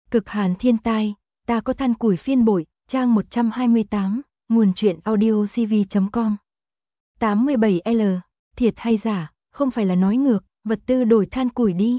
Cực hàn thiên tai, ta có than củi phiên bội, trang 128, nguồn truyện audio cv.com. 87L, thiệt hay giả, không phải là nói ngược, vật tư đổi than củi đi.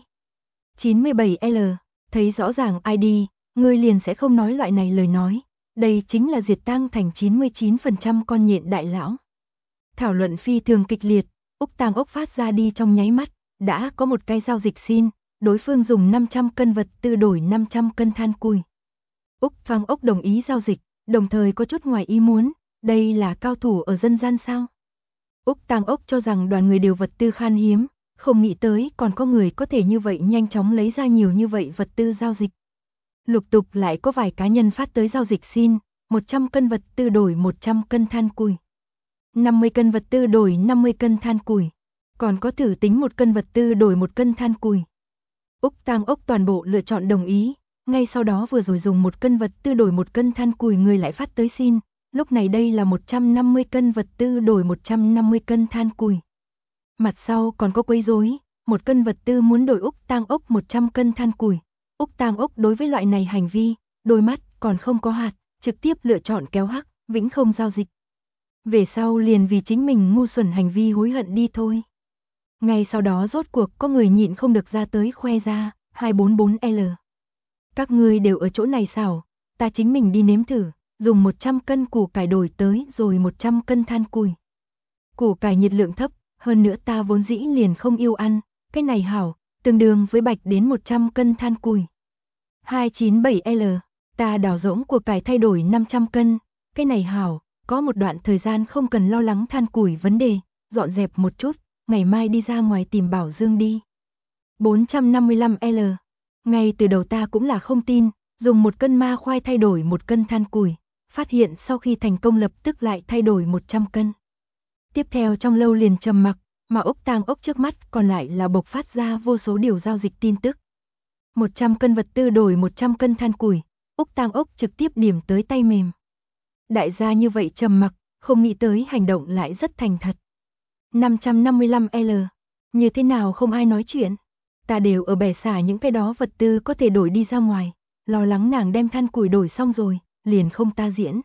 97L, thấy rõ ràng ai đi, ngươi liền sẽ không nói loại này lời nói. Đây chính là diệt tang thành 99% con nhện đại lão. Thảo luận phi thường kịch liệt, Úc Tang Ốc phát ra đi trong nháy mắt, đã có một cái giao dịch xin, đối phương dùng 500 cân vật tư đổi 500 cân than củi. Úc Tang Ốc đồng ý giao dịch, đồng thời có chút ngoài ý muốn, đây là cao thủ ở dân gian sao? Úc Tang Ốc cho rằng đoàn người đều vật tư khan hiếm, không nghĩ tới còn có người có thể như vậy nhanh chóng lấy ra nhiều như vậy vật tư giao dịch. Lục tục lại có vài cá nhân phát tới giao dịch xin, 100 cân vật tư đổi 100 cân than củi. 50 cân vật tư đổi 50 cân than củi. Còn có thử tính 1 cân vật tư đổi 1 cân than củi. Úc Tang Ốc toàn bộ lựa chọn đồng ý, ngay sau đó vừa rồi dùng 1 cân vật tư đổi 1 cân than củi người lại phát tới xin, lúc này đây là 150 cân vật tư đổi 150 cân than củi. Mặt sau còn có quấy rối, 1 cân vật tư muốn đổi Úc Tang Ốc 100 cân than củi. Úc Tang Ốc đối với loại này hành vi, đôi mắt còn không có hạt, trực tiếp lựa chọn kéo hắc, vĩnh không giao dịch. Về sau liền vì chính mình ngu xuẩn hành vi hối hận đi thôi. Ngay sau đó rốt cuộc có người nhịn không được ra tới khoe ra, 244L. Các ngươi đều ở chỗ này sao, ta chính mình đi nếm thử, dùng 100 cân củ cải đổi tới rồi 100 cân than củi. Củ cải nhiệt lượng thấp, hơn nữa ta vốn dĩ liền không yêu ăn, cái này hảo, tương đương với bạch đến 100 cân than củi. 297L, ta đào rỗng của cải thay đổi 500 cân, cái này hảo, có một đoạn thời gian không cần lo lắng than củi vấn đề, dọn dẹp một chút, ngày mai đi ra ngoài tìm Bảo Dương đi. 455L, ngay từ đầu ta cũng là không tin, dùng 1 cân ma khoai thay đổi 1 cân than củi, phát hiện sau khi thành công lập tức lại thay đổi 100 cân. Tiếp theo trong lâu liền trầm mặc, mà Úc Tang Ốc trước mắt còn lại là bộc phát ra vô số điều giao dịch tin tức. 100 cân vật tư đổi 100 cân than củi, Úc Tang Ốc trực tiếp điểm tới tay mềm. Đại gia như vậy trầm mặc, không nghĩ tới hành động lại rất thành thật. 555L, như thế nào không ai nói chuyện? Ta đều ở bẻ xả những cái đó vật tư có thể đổi đi ra ngoài, lo lắng nàng đem than củi đổi xong rồi, liền không ta diễn.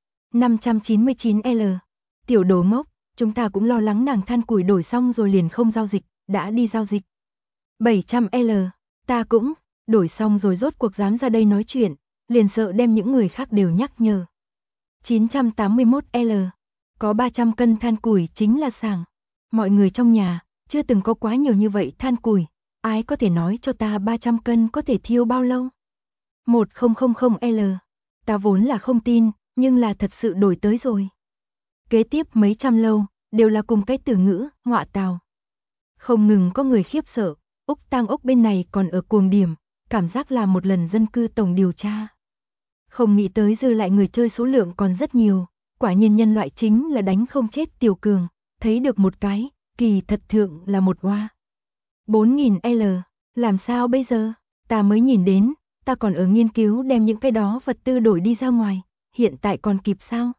599L, tiểu đồ ngốc, chúng ta cũng lo lắng nàng than củi đổi xong rồi liền không giao dịch, đã đi giao dịch. 700L, ta cũng, đổi xong rồi rốt cuộc dám ra đây nói chuyện, liền sợ đem những người khác đều nhắc nhở. 981L, có 300 cân than củi chính là sảng. Mọi người trong nhà, chưa từng có quá nhiều như vậy than củi, ai có thể nói cho ta 300 cân có thể thiêu bao lâu? 1000L, ta vốn là không tin, nhưng là thật sự đổi tới rồi. Kế tiếp mấy trăm lâu, đều là cùng cái từ ngữ, ngọa tào. Không ngừng có người khiếp sợ, Úc Tang Ốc bên này còn ở cuồng điểm, cảm giác là một lần dân cư tổng điều tra. Không nghĩ tới dư lại người chơi số lượng còn rất nhiều, quả nhiên nhân loại chính là đánh không chết tiểu cường, thấy được một cái, kỳ thật thượng là một hoa. 4000L, làm sao bây giờ, ta mới nhìn đến, ta còn ở nghiên cứu đem những cái đó vật tư đổi đi ra ngoài, hiện tại còn kịp sao?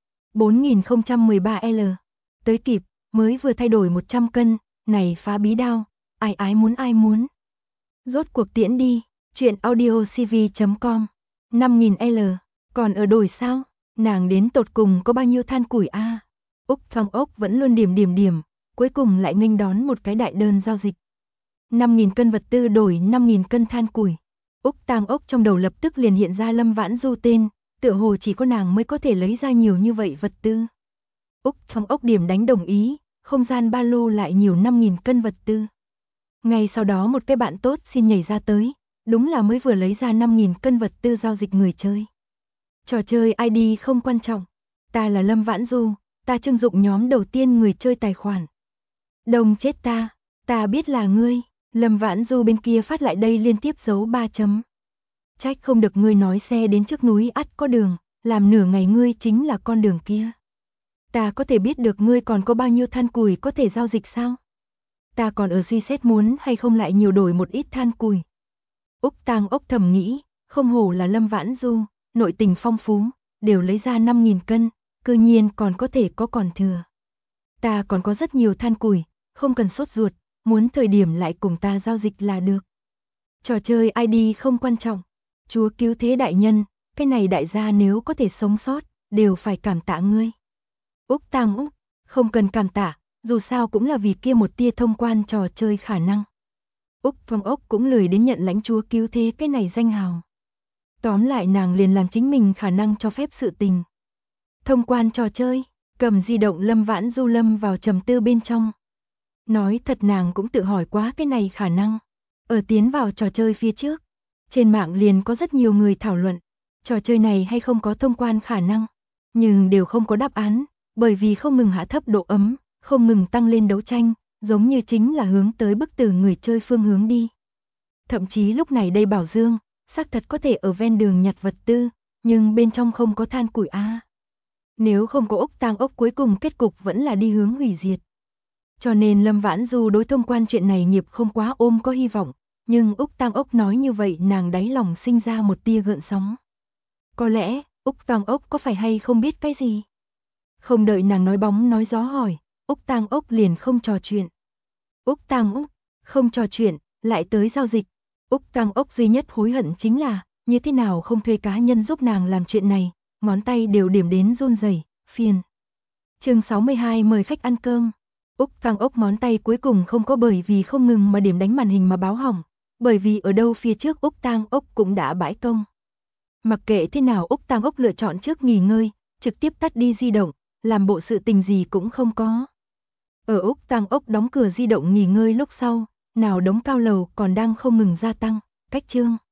4013L, tới kịp, mới vừa thay đổi 100 cân, này phá bí đao, ai muốn. Rốt cuộc tiễn đi, chuyện audio cv.com. 5000L, còn ở đổi sao? Nàng đến tột cùng có bao nhiêu than củi a? Úc Tang Ốc vẫn luôn điểm, cuối cùng lại nghênh đón một cái đại đơn giao dịch. 5000 cân vật tư đổi 5000 cân than củi. Úc Tang Ốc trong đầu lập tức liền hiện ra Lâm Vãn Du tên, tựa hồ chỉ có nàng mới có thể lấy ra nhiều như vậy vật tư. Úc Tang Ốc điểm đánh đồng ý, không gian ba lô lại nhiều 5000 cân vật tư. Ngay sau đó một cái bạn tốt xin nhảy ra tới, đúng là mới vừa lấy ra 5000 cân vật tư giao dịch người chơi. Trò chơi ID không quan trọng, ta là Lâm Vãn Du, ta trưng dụng nhóm đầu tiên người chơi tài khoản. Đông chết ta biết là ngươi, Lâm Vãn Du bên kia phát lại đây liên tiếp dấu 3 chấm. Trách không được ngươi nói xe đến trước núi ắt có đường, làm nửa ngày ngươi chính là con đường kia. Ta có thể biết được ngươi còn có bao nhiêu than củi có thể giao dịch sao? Ta còn ở suy xét muốn hay không lại nhiều đổi một ít than củi. Úc Tang Ốc thầm nghĩ, không hổ là Lâm Vãn Du, nội tình phong phú, đều lấy ra 5000 cân, cư nhiên còn có thể có còn thừa. Ta còn có rất nhiều than củi, không cần sốt ruột, muốn thời điểm lại cùng ta giao dịch là được. Trò chơi ID không quan trọng, Chúa cứu thế đại nhân, cái này đại gia nếu có thể sống sót, đều phải cảm tạ ngươi. Úc Tang Úc, không cần cảm tạ, dù sao cũng là vì kia một tia thông quan trò chơi khả năng. Úc Phong Ốc cũng lười đến nhận lãnh chúa cứu thế cái này danh hào. Tóm lại nàng liền làm chính mình khả năng cho phép sự tình. Thông quan trò chơi, cầm di động Lâm Vãn Du lâm vào trầm tư bên trong. Nói thật nàng cũng tự hỏi quá cái này khả năng. Ở tiến vào trò chơi phía trước, trên mạng liền có rất nhiều người thảo luận, trò chơi này hay không có thông quan khả năng, nhưng đều không có đáp án, bởi vì không ngừng hạ thấp độ ấm, không ngừng tăng lên đấu tranh, giống như chính là hướng tới bức tử người chơi phương hướng đi. Thậm chí lúc này đây Bảo Dương, xác thật có thể ở ven đường nhặt vật tư, nhưng bên trong không có than củi a. Nếu không có Úc Tang Ốc cuối cùng kết cục vẫn là đi hướng hủy diệt. Cho nên Lâm Vãn Du đối thông quan chuyện này nghiệp không quá ôm có hy vọng, nhưng Úc Tang Ốc nói như vậy nàng đáy lòng sinh ra một tia gợn sóng. Có lẽ, Úc Tang Ốc có phải hay không biết cái gì? Không đợi nàng nói bóng nói gió hỏi, Úc Tang Ốc liền không trò chuyện. Úc Tang Ốc, không trò chuyện, lại tới giao dịch. Úc Tang Ốc duy nhất hối hận chính là, như thế nào không thuê cá nhân giúp nàng làm chuyện này, ngón tay đều điểm đến run rẩy, phiền. Chương 62 mời khách ăn cơm. Úc Tang Ốc ngón tay cuối cùng không có bởi vì không ngừng mà điểm đánh màn hình mà báo hỏng, bởi vì ở đâu phía trước Úc Tang Ốc cũng đã bãi công. Mặc kệ thế nào Úc Tang Ốc lựa chọn trước nghỉ ngơi, trực tiếp tắt đi di động, làm bộ sự tình gì cũng không có. Ở Úc Tang Ốc đóng cửa di động nghỉ ngơi lúc sau, nào đống cao lầu còn đang không ngừng gia tăng, cách chương.